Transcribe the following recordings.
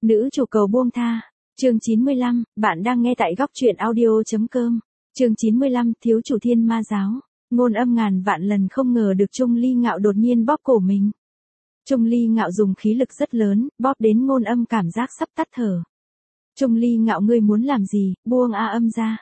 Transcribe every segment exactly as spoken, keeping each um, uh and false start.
Nữ chủ cầu buông tha. Chương chín mươi lăm, bạn đang nghe tại góc truyện audio chấm com. Chương chín mươi lăm, thiếu chủ thiên ma giáo. Ngôn Âm ngàn vạn lần không ngờ được Trung Ly Ngạo đột nhiên bóp cổ mình. Trung Ly Ngạo dùng khí lực rất lớn, bóp đến Ngôn Âm cảm giác sắp tắt thở. Trung Ly Ngạo, ngươi muốn làm gì, buông A Âm ra.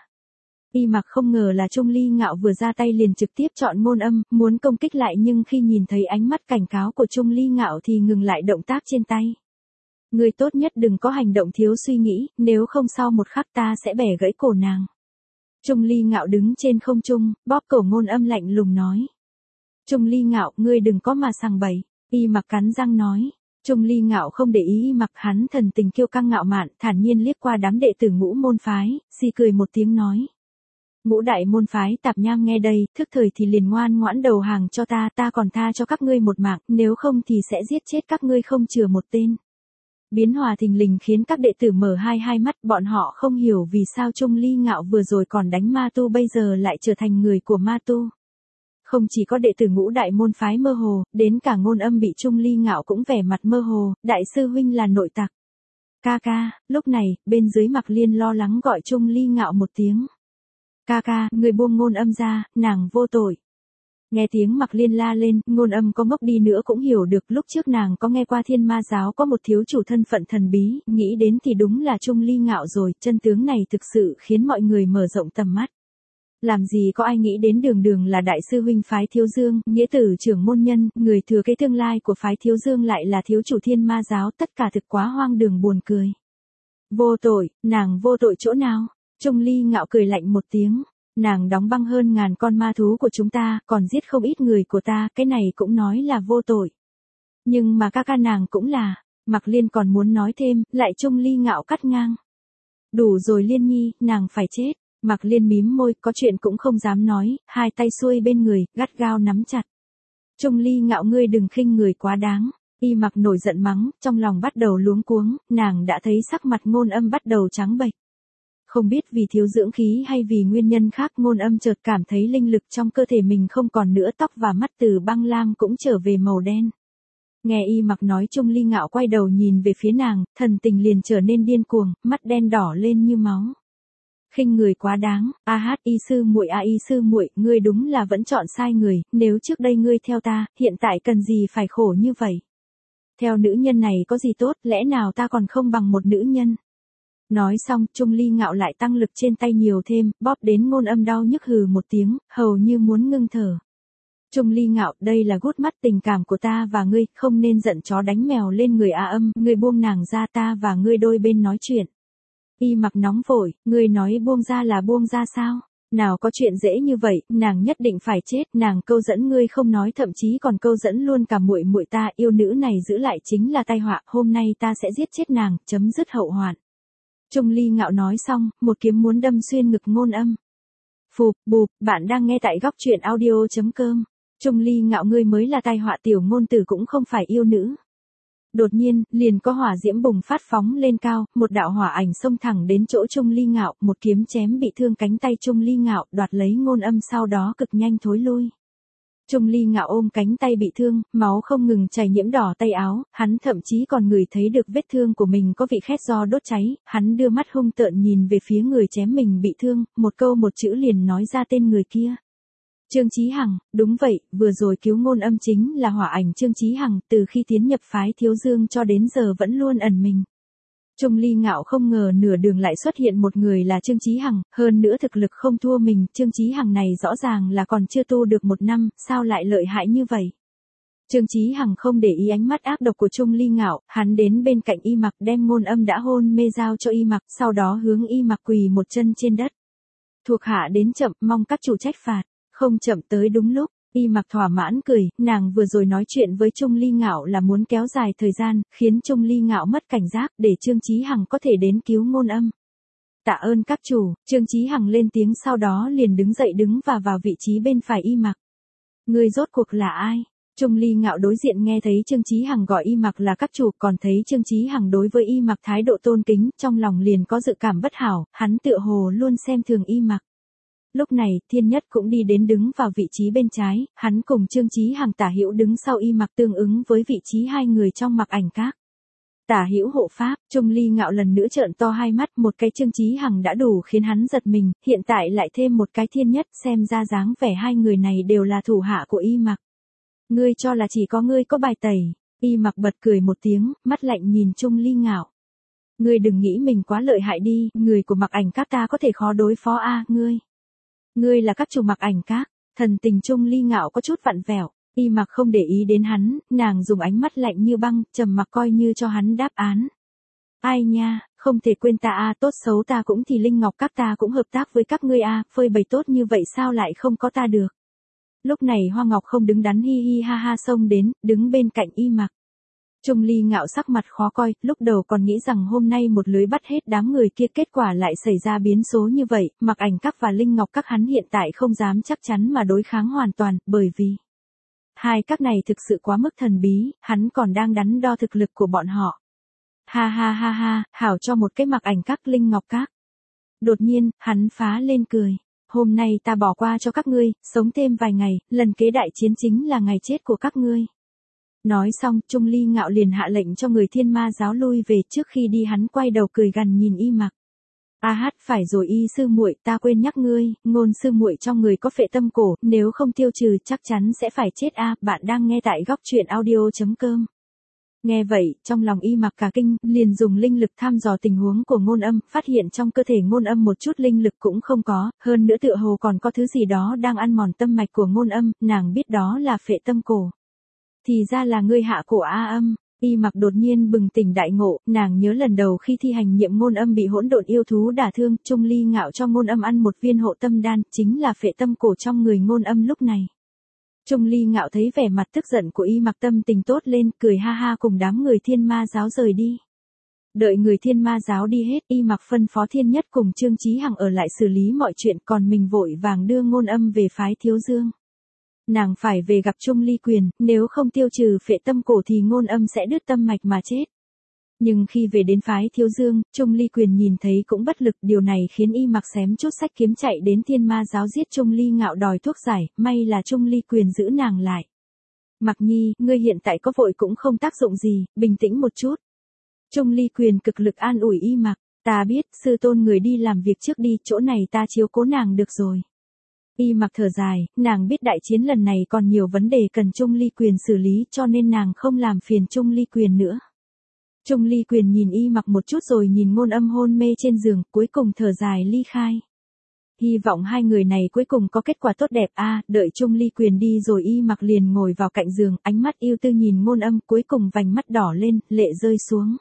Y Mặc không ngờ là Trung Ly Ngạo vừa ra tay liền trực tiếp chọn Ngôn Âm, muốn công kích lại nhưng khi nhìn thấy ánh mắt cảnh cáo của Trung Ly Ngạo thì ngừng lại động tác trên tay. Ngươi tốt nhất đừng có hành động thiếu suy nghĩ, nếu không sau một khắc ta sẽ bẻ gãy cổ nàng. Trung Ly Ngạo đứng trên không trung, bóp cổ Ngôn Âm lạnh lùng nói. Trung Ly Ngạo, ngươi đừng có mà sằng bậy. Y Mặc cắn răng nói. Trung Ly Ngạo không để ý Y Mặc, hắn thần tình kiêu căng ngạo mạn, thản nhiên liếc qua đám đệ tử Ngũ môn phái, xì cười một tiếng nói. Ngũ đại môn phái tạp nham nghe đây, thức thời thì liền ngoan ngoãn đầu hàng cho ta, ta còn tha cho các ngươi một mạng, nếu không thì sẽ giết chết các ngươi không chừa một tên. Biến hòa thình lình khiến các đệ tử mở hai hai mắt, bọn họ không hiểu vì sao Trung Ly Ngạo vừa rồi còn đánh ma tu bây giờ lại trở thành người của ma tu. Không chỉ có đệ tử Ngũ đại môn phái mơ hồ, đến cả Ngôn Âm bị Trung Ly Ngạo cũng vẻ mặt mơ hồ, đại sư huynh là nội tặc. Ca ca, lúc này, bên dưới Mặc Liên lo lắng gọi Trung Ly Ngạo một tiếng. Ca ca, người buông Ngôn Âm ra, nàng vô tội. Nghe tiếng Mặc Liên la lên, Ngôn Âm có ngốc đi nữa cũng hiểu được, lúc trước nàng có nghe qua thiên ma giáo có một thiếu chủ thân phận thần bí, nghĩ đến thì đúng là Trung Ly Ngạo rồi, chân tướng này thực sự khiến mọi người mở rộng tầm mắt. Làm gì có ai nghĩ đến Đường Đường là đại sư huynh phái Thiếu Dương, nghĩa tử trưởng môn nhân, người thừa kế tương lai của phái Thiếu Dương lại là thiếu chủ thiên ma giáo, tất cả thực quá hoang đường buồn cười. Vô tội, nàng vô tội chỗ nào? Trung Ly Ngạo cười lạnh một tiếng. Nàng đóng băng hơn ngàn con ma thú của chúng ta, còn giết không ít người của ta, cái này cũng nói là vô tội. Nhưng mà ca ca nàng cũng là. Mặc Liên còn muốn nói thêm, lại Trung Ly Ngạo cắt ngang. Đủ rồi Liên nhi, nàng phải chết. Mặc Liên mím môi, có chuyện cũng không dám nói, hai tay xuôi bên người, gắt gao nắm chặt. Trung Ly Ngạo, ngươi đừng khinh người quá đáng. Y Mặc nổi giận mắng, trong lòng bắt đầu luống cuống, nàng đã thấy sắc mặt Ngôn Âm bắt đầu trắng bệch. Không biết vì thiếu dưỡng khí hay vì nguyên nhân khác, Ngôn Âm chợt cảm thấy linh lực trong cơ thể mình không còn nữa, tóc và mắt từ băng lam cũng trở về màu đen. Nghe Y Mặc nói, Trung Ly Ngạo quay đầu nhìn về phía nàng, thần tình liền trở nên điên cuồng, mắt đen đỏ lên như máu. Khinh người quá đáng, a hát y sư muội a y sư muội, ngươi đúng là vẫn chọn sai người, nếu trước đây ngươi theo ta, hiện tại cần gì phải khổ như vậy. Theo nữ nhân này có gì tốt, lẽ nào ta còn không bằng một nữ nhân. Nói xong, Trung Ly Ngạo lại tăng lực trên tay nhiều thêm, bóp đến Ngôn Âm đau nhức hừ một tiếng, hầu như muốn ngưng thở. Trung Ly Ngạo, đây là gút mắt tình cảm của ta và ngươi, không nên giận chó đánh mèo lên người A Âm, ngươi buông nàng ra, ta và ngươi đôi bên nói chuyện. Y Mặc nóng vội, ngươi nói buông ra là buông ra sao? Nào có chuyện dễ như vậy, nàng nhất định phải chết, nàng câu dẫn ngươi không nói, thậm chí còn câu dẫn luôn cả muội muội ta, yêu nữ này giữ lại chính là tai họa, hôm nay ta sẽ giết chết nàng, chấm dứt hậu hoạn. Trung Ly Ngạo nói xong, một kiếm muốn đâm xuyên ngực Ngôn Âm. Phụp, bụp, bạn đang nghe tại góc truyện audio chấm com. Trung Ly Ngạo, ngươi mới là tai họa, tiểu ngôn tử cũng không phải yêu nữ. Đột nhiên, liền có hỏa diễm bùng phát phóng lên cao, một đạo hỏa ảnh xông thẳng đến chỗ Trung Ly Ngạo, một kiếm chém bị thương cánh tay Trung Ly Ngạo, đoạt lấy Ngôn Âm sau đó cực nhanh thối lui. Trung Ly Ngạo ôm cánh tay bị thương, máu không ngừng chảy nhiễm đỏ tay áo, hắn thậm chí còn ngửi thấy được vết thương của mình có vị khét do đốt cháy, hắn đưa mắt hung tợn nhìn về phía người chém mình bị thương, một câu một chữ liền nói ra tên người kia. Trương Chí Hằng, đúng vậy, vừa rồi cứu Ngôn Âm chính là hỏa ảnh Trương Chí Hằng, từ khi tiến nhập phái Thiếu Dương cho đến giờ vẫn luôn ẩn mình. Trung Ly Ngạo không ngờ nửa đường lại xuất hiện một người là Trương Chí Hằng, hơn nữa thực lực không thua mình, Trương Chí Hằng này rõ ràng là còn chưa tu được một năm, sao lại lợi hại như vậy. Trương Chí Hằng không để ý ánh mắt ác độc của Trung Ly Ngạo, hắn đến bên cạnh Y Mặc đem Ngôn Âm đã hôn mê giao cho Y Mặc, sau đó hướng Y Mặc quỳ một chân trên đất. Thuộc hạ đến chậm, mong các chủ trách phạt. Không chậm tới đúng lúc, Y Mặc thỏa mãn cười, nàng vừa rồi nói chuyện với Trung Ly Ngạo là muốn kéo dài thời gian, khiến Trung Ly Ngạo mất cảnh giác để Trương Chí Hằng có thể đến cứu Ngôn Âm. Tạ ơn các chủ, Trương Chí Hằng lên tiếng sau đó liền đứng dậy đứng và vào vị trí bên phải Y Mặc. Người rốt cuộc là ai? Trung Ly Ngạo đối diện nghe thấy Trương Chí Hằng gọi Y Mặc là các chủ, còn thấy Trương Chí Hằng đối với Y Mặc thái độ tôn kính, trong lòng liền có dự cảm bất hảo, hắn tựa hồ luôn xem thường Y Mặc. Lúc này, Thiên Nhất cũng đi đến đứng vào vị trí bên trái, hắn cùng Trương Chí Hằng tả hữu đứng sau Y Mặc tương ứng với vị trí hai người trong mặc ảnh các. Tả hữu hộ pháp, Trung Ly Ngạo lần nữa trợn to hai mắt, một cái Trương Chí Hằng đã đủ khiến hắn giật mình, hiện tại lại thêm một cái Thiên Nhất, xem ra dáng vẻ hai người này đều là thủ hạ của Y Mặc. Ngươi cho là chỉ có ngươi có bài tẩy? Y Mặc bật cười một tiếng, mắt lạnh nhìn Trung Ly Ngạo. Ngươi đừng nghĩ mình quá lợi hại đi, người của Mặc Ảnh Các ta có thể khó đối phó a, à, ngươi. Ngươi là các chủ Mặc Ảnh Các, thần tình Trung Ly Ngạo có chút vặn vẹo. Y Mặc không để ý đến hắn, nàng dùng ánh mắt lạnh như băng, trầm mặc coi như cho hắn đáp án. Ai nha, không thể quên ta a, à, tốt xấu ta cũng thì Linh Ngọc Các ta cũng hợp tác với các ngươi a, à, phơi bày tốt như vậy sao lại không có ta được. Lúc này Hoa Ngọc không đứng đắn hi hi ha ha xông đến, đứng bên cạnh Y Mặc. Trung Ly Ngạo sắc mặt khó coi, lúc đầu còn nghĩ rằng hôm nay một lưới bắt hết đám người kia, kết quả lại xảy ra biến số như vậy, Mặc Ảnh Các và Linh Ngọc Các hắn hiện tại không dám chắc chắn mà đối kháng hoàn toàn, bởi vì hai các này thực sự quá mức thần bí, hắn còn đang đắn đo thực lực của bọn họ. Ha ha ha ha, hảo cho một cái Mặc Ảnh Các Linh Ngọc Các. Đột nhiên, hắn phá lên cười. Hôm nay ta bỏ qua cho các ngươi, sống thêm vài ngày, lần kế đại chiến chính là ngày chết của các ngươi. Nói xong, Trung Ly Ngạo liền hạ lệnh cho người Thiên Ma giáo lui về, trước khi đi hắn quay đầu cười gằn nhìn Y Mặc. A hát, phải rồi Y sư muội, ta quên nhắc ngươi, Ngôn sư muội trong người có phệ tâm cổ, nếu không tiêu trừ chắc chắn sẽ phải chết a. À, bạn đang nghe tại góc truyện audio chấm com. Nghe vậy, trong lòng Y Mặc cả kinh, liền dùng linh lực thăm dò tình huống của Ngôn Âm, phát hiện trong cơ thể Ngôn Âm một chút linh lực cũng không có, hơn nữa tựa hồ còn có thứ gì đó đang ăn mòn tâm mạch của Ngôn Âm, nàng biết đó là phệ tâm cổ. Thì ra là ngươi hạ cổ A Âm. Y Mặc đột nhiên bừng tỉnh đại ngộ, nàng nhớ lần đầu khi thi hành nhiệm Ngôn Âm bị hỗn độn yêu thú đả thương, Trung Ly Ngạo cho Ngôn Âm ăn một viên hộ tâm đan, chính là phệ tâm cổ trong người Ngôn Âm lúc này. Trung Ly Ngạo thấy vẻ mặt tức giận của Y Mặc, tâm tình tốt lên, cười ha ha cùng đám người Thiên Ma giáo rời đi. Đợi người Thiên Ma giáo đi hết, Y Mặc phân phó Thiên Nhất cùng Trương Chí Hằng ở lại xử lý mọi chuyện, còn mình vội vàng đưa Ngôn Âm về phái Thiếu Dương. Nàng phải về gặp Trung Ly Quyền, nếu không tiêu trừ phệ tâm cổ thì Ngôn Âm sẽ đứt tâm mạch mà chết. Nhưng khi về đến phái Thiếu Dương, Trung Ly Quyền nhìn thấy cũng bất lực, điều này khiến Y Mặc xém chút sách kiếm chạy đến Thiên Ma giáo giết Trung Ly Ngạo đòi thuốc giải, may là Trung Ly Quyền giữ nàng lại. Mặc Nhi, ngươi hiện tại có vội cũng không tác dụng gì, bình tĩnh một chút. Trung Ly Quyền cực lực an ủi Y Mặc, ta biết, sư tôn người đi làm việc trước đi, chỗ này ta chiếu cố nàng được rồi. Y Mặc thở dài, nàng biết đại chiến lần này còn nhiều vấn đề cần Trung Ly Quyền xử lý, cho nên nàng không làm phiền Trung Ly Quyền nữa. Trung Ly Quyền nhìn Y Mặc một chút rồi nhìn Ngôn Âm hôn mê trên giường, cuối cùng thở dài ly khai. Hy vọng hai người này cuối cùng có kết quả tốt đẹp a. À, đợi Trung Ly Quyền đi rồi Y Mặc liền ngồi vào cạnh giường, ánh mắt yêu tư nhìn Ngôn Âm, cuối cùng vành mắt đỏ lên, lệ rơi xuống.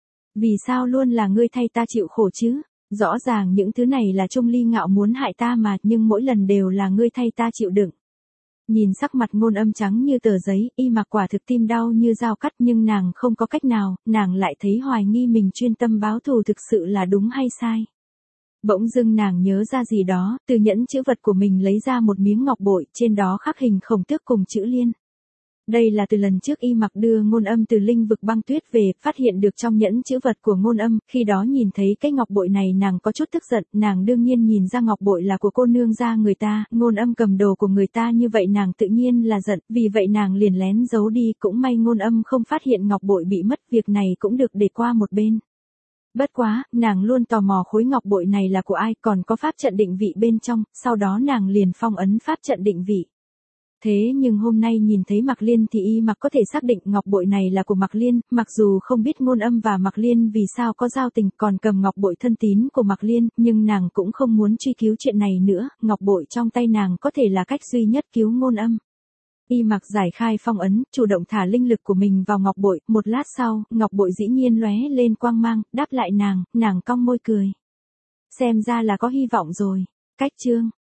Vì sao luôn là ngươi thay ta chịu khổ chứ? Rõ ràng những thứ này là Trung Ly Ngạo muốn hại ta mà, nhưng mỗi lần đều là ngươi thay ta chịu đựng. Nhìn sắc mặt Ngôn Âm trắng như tờ giấy, Y Mặc quả thực tim đau như dao cắt, nhưng nàng không có cách nào, nàng lại thấy hoài nghi mình chuyên tâm báo thù thực sự là đúng hay sai. Bỗng dưng nàng nhớ ra gì đó, từ nhẫn chữ vật của mình lấy ra một miếng ngọc bội, trên đó khắc hình khổng tước cùng chữ liên. Đây là từ lần trước Y Mặc đưa Ngôn Âm từ linh vực băng tuyết về, phát hiện được trong nhẫn chữ vật của Ngôn Âm, khi đó nhìn thấy cái ngọc bội này nàng có chút tức giận, nàng đương nhiên nhìn ra ngọc bội là của cô nương gia người ta, Ngôn Âm cầm đồ của người ta như vậy nàng tự nhiên là giận, vì vậy nàng liền lén giấu đi, cũng may Ngôn Âm không phát hiện ngọc bội bị mất, việc này cũng được để qua một bên. Bất quá, nàng luôn tò mò khối ngọc bội này là của ai, còn có pháp trận định vị bên trong, sau đó nàng liền phong ấn pháp trận định vị. Thế nhưng hôm nay nhìn thấy Mặc Liên thì Y Mặc có thể xác định ngọc bội này là của Mặc Liên, mặc dù không biết Ngôn Âm và Mặc Liên vì sao có giao tình, còn cầm ngọc bội thân tín của Mặc Liên, nhưng nàng cũng không muốn truy cứu chuyện này nữa, ngọc bội trong tay nàng có thể là cách duy nhất cứu Ngôn Âm. Y Mặc giải khai phong ấn, chủ động thả linh lực của mình vào ngọc bội, một lát sau, ngọc bội dĩ nhiên lóe lên quang mang, đáp lại nàng, nàng cong môi cười. Xem ra là có hy vọng rồi. Cách chương